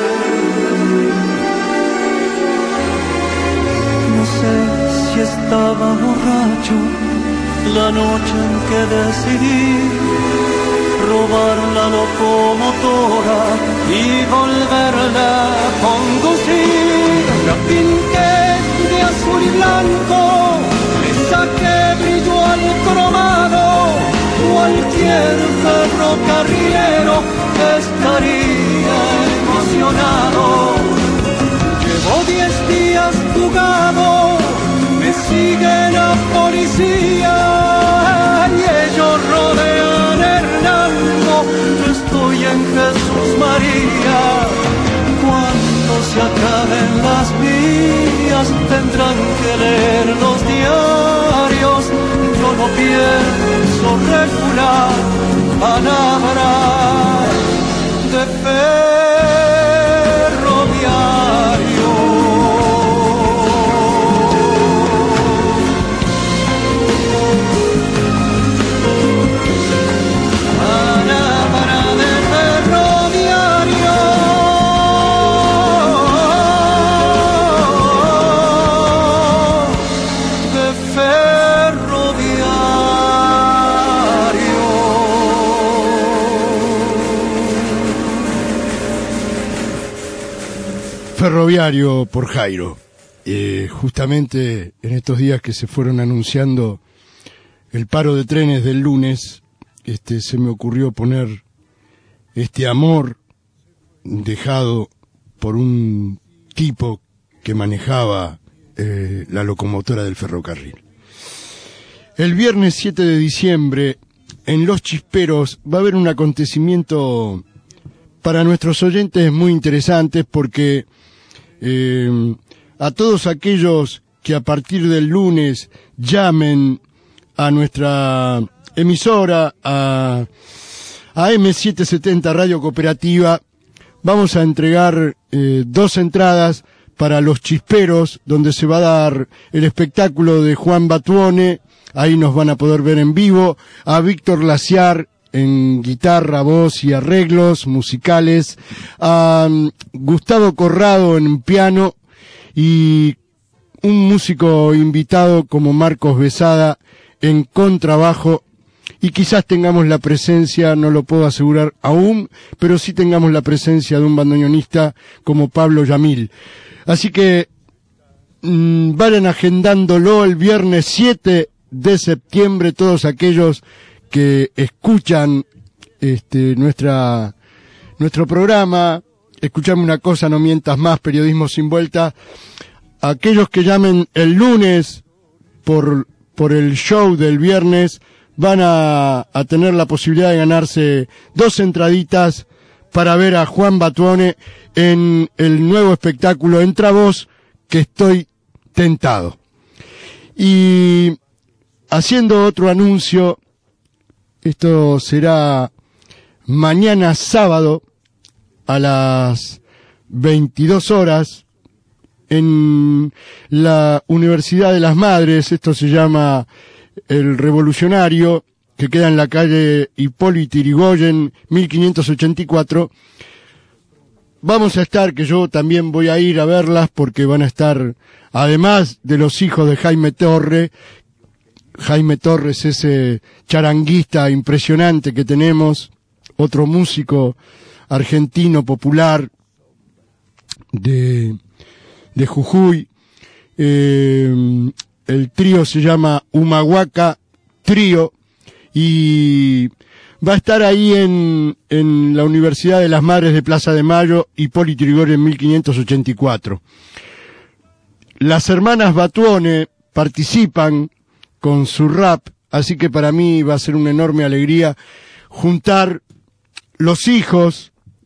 No sé si estaba borracho la noche en que decidí robar la locomotora y volverla a conducir. La pinté de azul y blanco, le saqué brillo al cromado. Cualquier ferrocarrilero estaría emocionado. Llevo 10 días jugado, me sigue la policía y ellos rodean Hernando. Yo estoy en Jesús María. Cuando se acaben las vías tendrán que leer los diarios. Yo no pienso regular palabras de ferroviario. Ferroviario por Jairo. Justamente en estos días que se fueron anunciando el paro de trenes del lunes, se me ocurrió poner este amor dejado por un tipo que manejaba la locomotora del ferrocarril. El viernes 7 de diciembre, en Los Chisperos, va a haber un acontecimiento para nuestros oyentes muy interesante, porque a todos aquellos que a partir del lunes llamen a nuestra emisora, a M770 Radio Cooperativa, vamos a entregar 2 entradas para Los Chisperos, donde se va a dar el espectáculo de Juan Batuone. Ahí nos van a poder ver en vivo, a Víctor Laciar en guitarra, voz y arreglos musicales, a Gustavo Corrado en piano y un músico invitado como Marcos Besada en contrabajo, y quizás tengamos la presencia, no lo puedo asegurar aún, pero sí tengamos la presencia de un bandoneonista como Pablo Yamil. Así que vayan agendándolo el viernes 7 de septiembre, todos aquellos que escuchan nuestro programa. Escuchame una cosa, no mientas más, Periodismo sin vuelta. Aquellos que llamen el lunes por el show del viernes van a tener la posibilidad de ganarse 2 entraditas para ver a Juan Batuone en el nuevo espectáculo Entra Vos, que estoy tentado. Y haciendo otro anuncio, esto será mañana sábado a las 22 horas en la Universidad de las Madres. Esto se llama El Revolucionario, que queda en la calle Hipólito Yrigoyen, 1584. Vamos a estar, que yo también voy a ir a verlas, porque van a estar, además de los hijos de Jaime Torres, ese charanguista impresionante que tenemos, otro músico argentino popular de Jujuy. El trío se llama Humahuaca Trío y va a estar ahí en la Universidad de las Madres de Plaza de Mayo, Hipólito Yrigoyen 1584. Las hermanas Batuone participan con su rap, así que para mí va a ser una enorme alegría juntar los hijos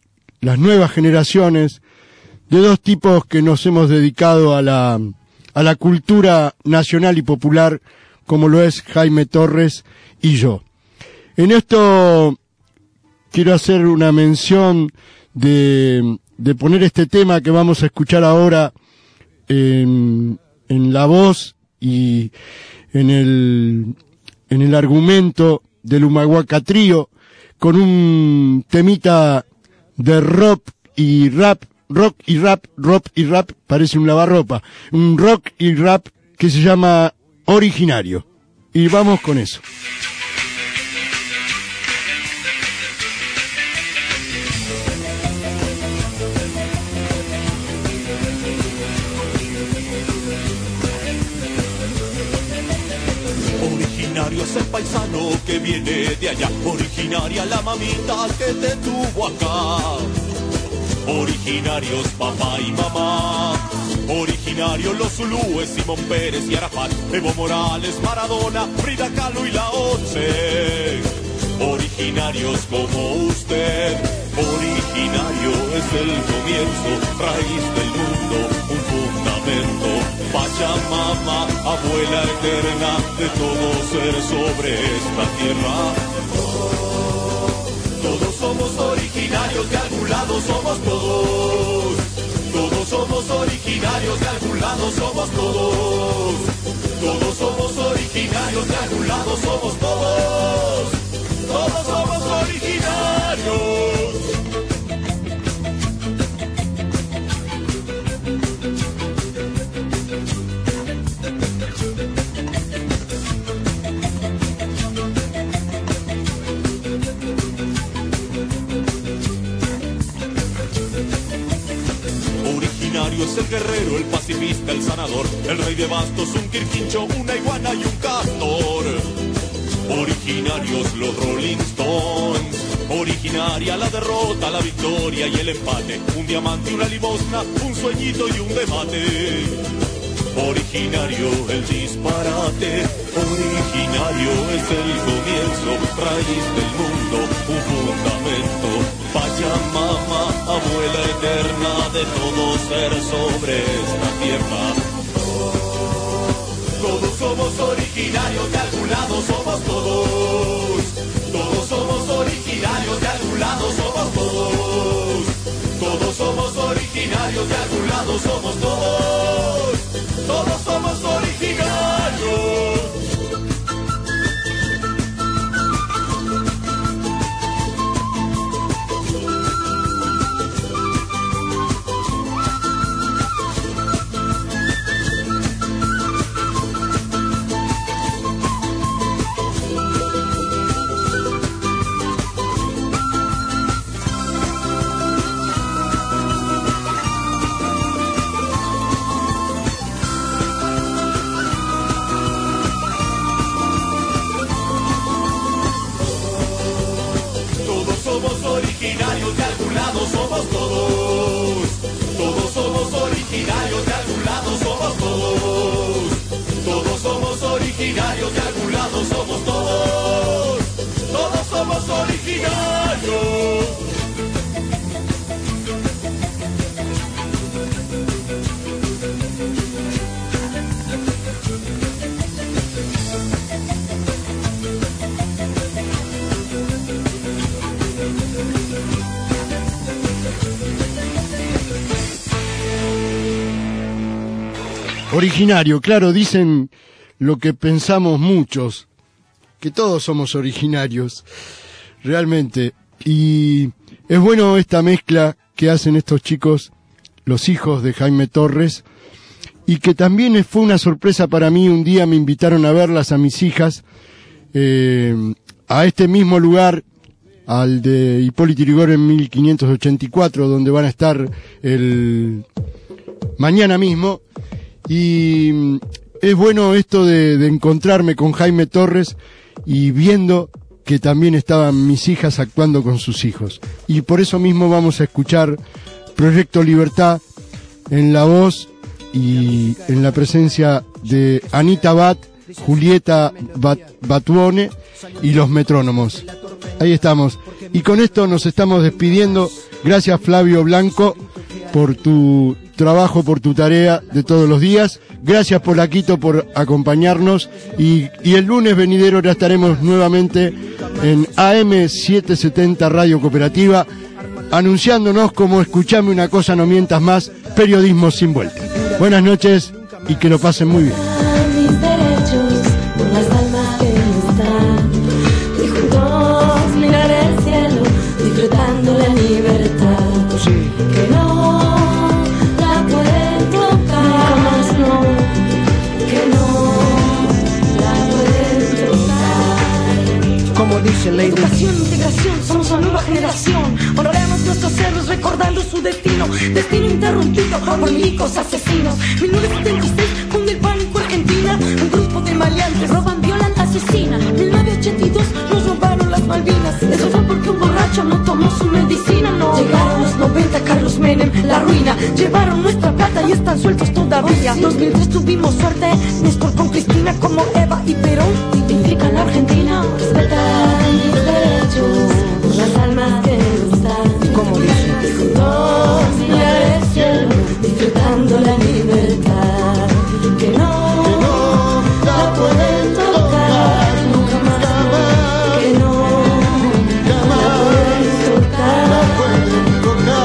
las nuevas generaciones, de dos tipos que nos hemos dedicado a la cultura nacional y popular, como lo es Jaime Torres y yo. En esto quiero hacer una mención de poner este tema que vamos a escuchar ahora en la voz y en el argumento del Humahuaca Trío, con un temita de rock y rap, parece un lavarropa, un rock y rap que se llama Originario. Y vamos con eso. Originario es el paisano que viene de allá, originaria la mamita que te tuvo acá. Originarios papá y mamá, originarios los zulúes, Simón Pérez y Arafat, Evo Morales, Maradona, Frida Kahlo y la Once. Originarios como usted, originario es el comienzo, raíz del mundo, un fundamento, Pachamama, abuela eterna de todo ser sobre esta tierra. Todos somos originarios, de algún lado somos todos. Todos somos originarios, de algún lado somos todos. Todos somos originarios, de algún lado somos todos. Todos somos originarios. Originario es el guerrero, el pacifista, el sanador, el rey de bastos, un quirquincho, una iguana y un castor. Originarios los Rolling Stones, originaria la derrota, la victoria y el empate, un diamante, una limosna, un sueñito y un debate. Originario el disparate, originario es el comienzo, raíz del mundo, un fundamento, Pachamama, abuela eterna de todo ser sobre esta tierra. Todos somos originarios, de algún lado somos todos. Todos somos originarios, de algún lado somos todos. Todos somos originarios, de algún lado somos todos. Todos somos originarios. Originarios, de algún lado somos todos. Todos somos originarios, de algún lado somos todos. Todos somos originarios, de algún lado somos todos. Todos somos originarios. Originario, claro, dicen lo que pensamos muchos, que todos somos originarios, realmente. Y es bueno esta mezcla que hacen estos chicos, los hijos de Jaime Torres, y que también fue una sorpresa para mí. Un día me invitaron a verlas a mis hijas, a este mismo lugar, al de Hipólito Yrigoyen en 1584, donde van a estar el mañana mismo. Y es bueno esto de encontrarme con Jaime Torres y viendo que también estaban mis hijas actuando con sus hijos. Y por eso mismo vamos a escuchar Proyecto Libertad en la voz y en la presencia de Anita Abad, Julieta Batuone y los metrónomos. Ahí estamos. Y con esto nos estamos despidiendo Gracias, Flavio Blanco, por tu trabajo, por tu tarea de todos los días. Gracias, Polaquito, por acompañarnos. Y el lunes venidero ya estaremos nuevamente en AM770 Radio Cooperativa, anunciándonos como Escuchame una cosa, no mientas más, periodismo sin vuelta. Buenas noches y que lo pasen muy bien. Mis derechos por las almas que están y juntos mirar el cielo disfrutando la libertad que no la pueden tocar, no, que no la pueden tocar. Como dice Lady, educación, integración, somos una nueva generación. Honoremos nuestros héroes, recordando su destino interrumpido por milicos asesinos. 1976 funde el pánico Argentina, un grupo de maleantes roban, violan, asesinan. 1982 nos robaron las Malvinas, eso fue porque un borracho no tomó su medicina, no. Llegaron los 90, Carlos Menem, la ruina, llevaron nuestra plata y están sueltos todavía. 2003 tuvimos suerte, Néstor con Cristina como Eva y Perón dignifican la Argentina. Respetar mis derechos por las almas que están, como dice, juntos mirar el cielo disfrutando la libertad que no la pueden tocar nunca más, que no la pueden tocar, que no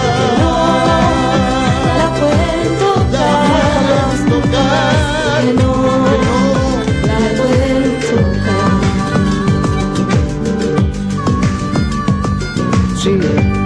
la pueden tocar, que no la pueden tocar. Sí.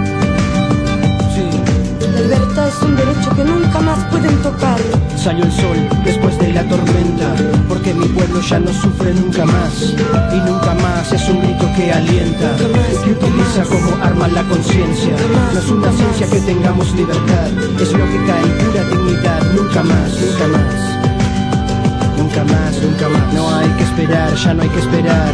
La libertad es un derecho que nunca más pueden tocar. Salió el sol después de la tormenta, porque mi pueblo ya no sufre nunca más. Y nunca más es un grito que alienta, que utiliza como arma la conciencia. No es una ciencia que tengamos libertad, es lógica y pura dignidad. Nunca más, nunca más, nunca más, nunca más. No hay que esperar, ya no hay que esperar.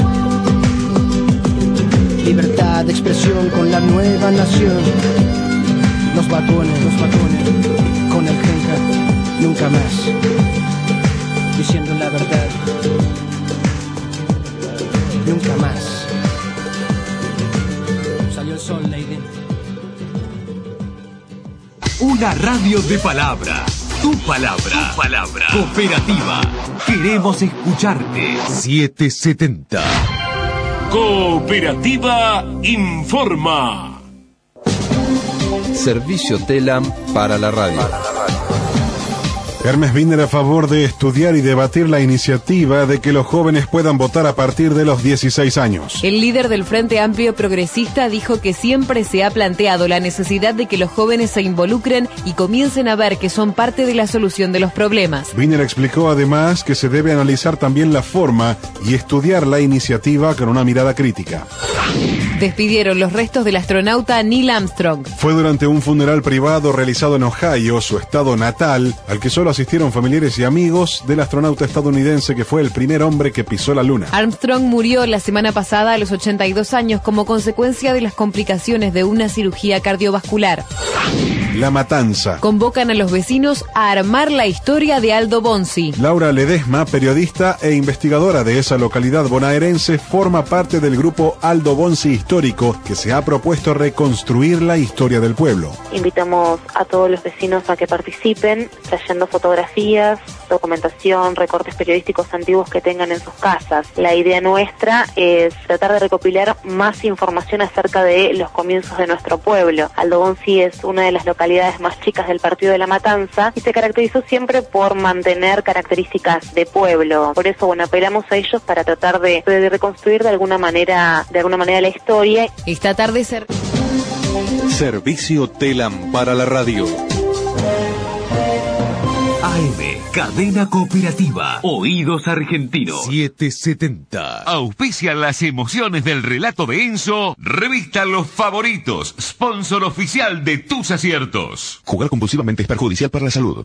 Libertad de expresión con la nueva nación. Los vagones, con el Genca, nunca más. Diciendo la verdad, nunca más. Salió el sol, Lady. Una radio de palabra. Tu palabra. Tu palabra. Cooperativa. Queremos escucharte. 770. Cooperativa informa. Servicio TELAM para la radio. Hermes Binder a favor de estudiar y debatir la iniciativa de que los jóvenes puedan votar a partir de los 16 años. El líder del Frente Amplio Progresista dijo que siempre se ha planteado la necesidad de que los jóvenes se involucren y comiencen a ver que son parte de la solución de los problemas. Binder explicó además que se debe analizar también la forma y estudiar la iniciativa con una mirada crítica. Despidieron los restos del astronauta Neil Armstrong. Fue durante un funeral privado realizado en Ohio, su estado natal, al que solo asistieron familiares y amigos del astronauta estadounidense que fue el primer hombre que pisó la luna. Armstrong murió la semana pasada a los 82 años como consecuencia de las complicaciones de una cirugía cardiovascular. La Matanza. Convocan a los vecinos a armar la historia de Aldo Bonzi. Laura Ledesma, periodista e investigadora de esa localidad bonaerense, forma parte del grupo Aldo Bonzi Histórico, que se ha propuesto reconstruir la historia del pueblo. Invitamos a todos los vecinos a que participen, trayendo fotografías, documentación, recortes periodísticos antiguos que tengan en sus casas. La idea nuestra es tratar de recopilar más información acerca de los comienzos de nuestro pueblo. Aldo Bonzi es una de las localidades más chicas del partido de La Matanza y se caracterizó siempre por mantener características de pueblo. Por eso, apelamos a ellos para tratar de reconstruir de alguna manera la historia. Esta tarde Servicio TELAM para la radio. AM, cadena cooperativa. Oídos argentinos. 770. Auspician las emociones del relato de Enzo. Revista Los Favoritos, sponsor oficial de tus aciertos. Jugar compulsivamente es perjudicial para la salud.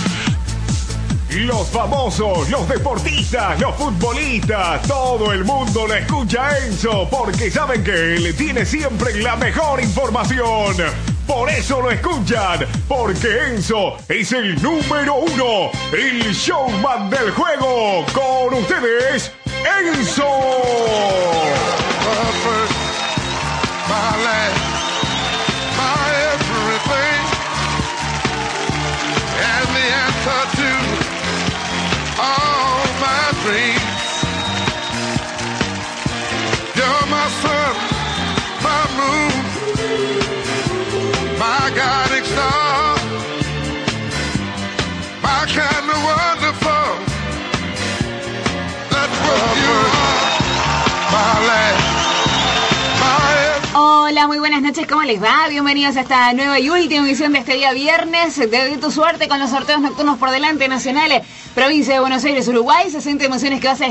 Los famosos, los deportistas, los futbolistas, todo el mundo lo escucha a Enzo porque saben que él tiene siempre la mejor información. Por eso lo escuchan, porque Enzo es el número uno, el showman del juego. Con ustedes, Enzo. Hola, muy buenas noches, ¿cómo les va? Bienvenidos a esta nueva y última emisión de este día viernes de Tu Suerte con los sorteos nocturnos por delante nacionales, provincia de Buenos Aires, Uruguay. 60 emociones que vas a